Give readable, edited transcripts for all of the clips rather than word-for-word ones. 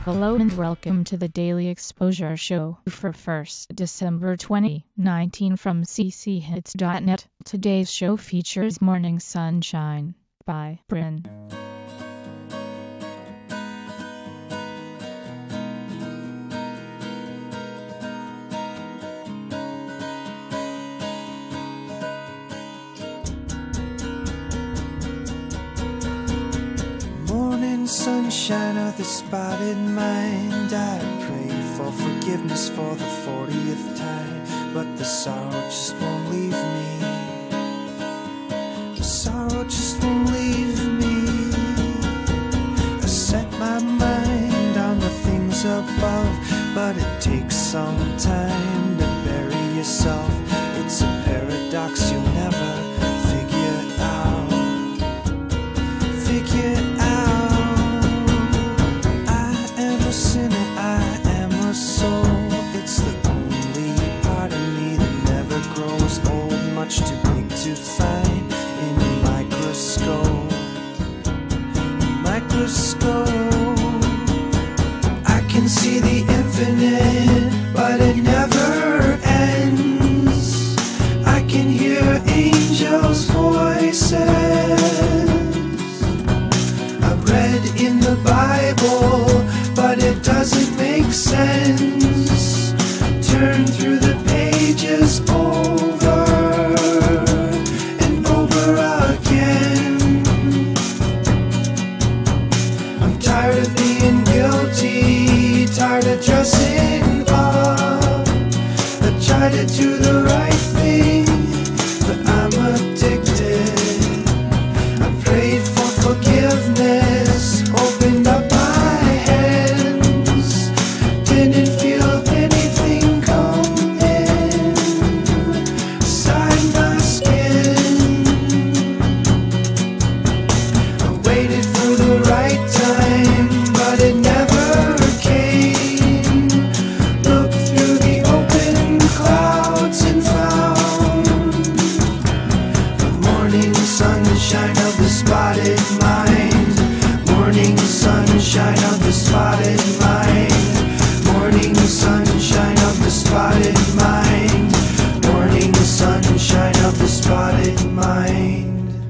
Hello and welcome to the Daily Exposure Show for 1st December 2019 from cchits.net. Today's show features Morning Sunshine by Bryn. Sunshine of the spotted mind, I pray for forgiveness for the 40th time, but the sorrow just won't leave me. The sorrow just won't leave me. I set my mind on the things above, but it takes some time to bury yourself. It's a paradox you'll never figure out. Much too big to find in a microscope. I can see the infinite, but it never ends. I can hear angels' voices. I've read in the Bible, but it doesn't make sense. Turn through the pages over and over again. I'm tired of being guilty, tired of dressing up. I try to do the right thing, but I'm addicted. I prayed for forgiveness, opened up my hands, didn't feel anything come inside my skin. I waited for the right time, but it never came. Looked through the open clouds and found the morning sunshine of the spotted mind. Morning sunshine of the spotted mind. Morning sunshine of the spotted mind. Morning sunshine of the spotted mind.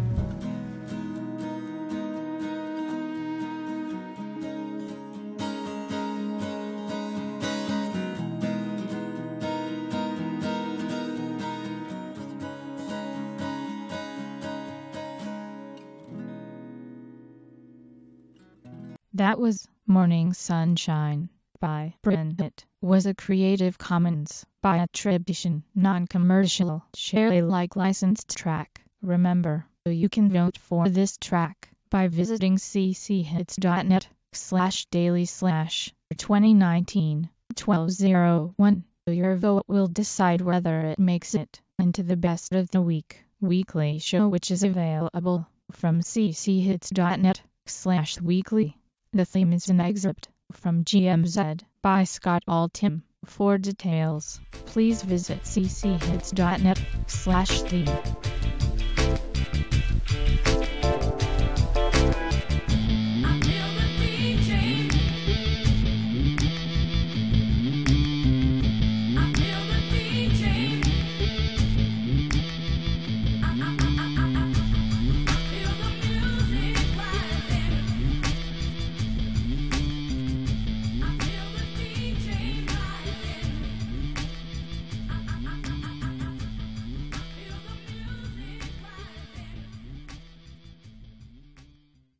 That was Morning Sunshine by Bryn. It was a Creative Commons by attribution, non-commercial, share Alike licensed track. Remember, you can vote for this track by visiting cchits.net/daily/2019-1201. Your vote will decide whether it makes it into the Best of the Week weekly show, which is available from cchits.net/weekly. The theme is an excerpt from GMZ by Scott Altham. For details, please visit cchits.net/theme.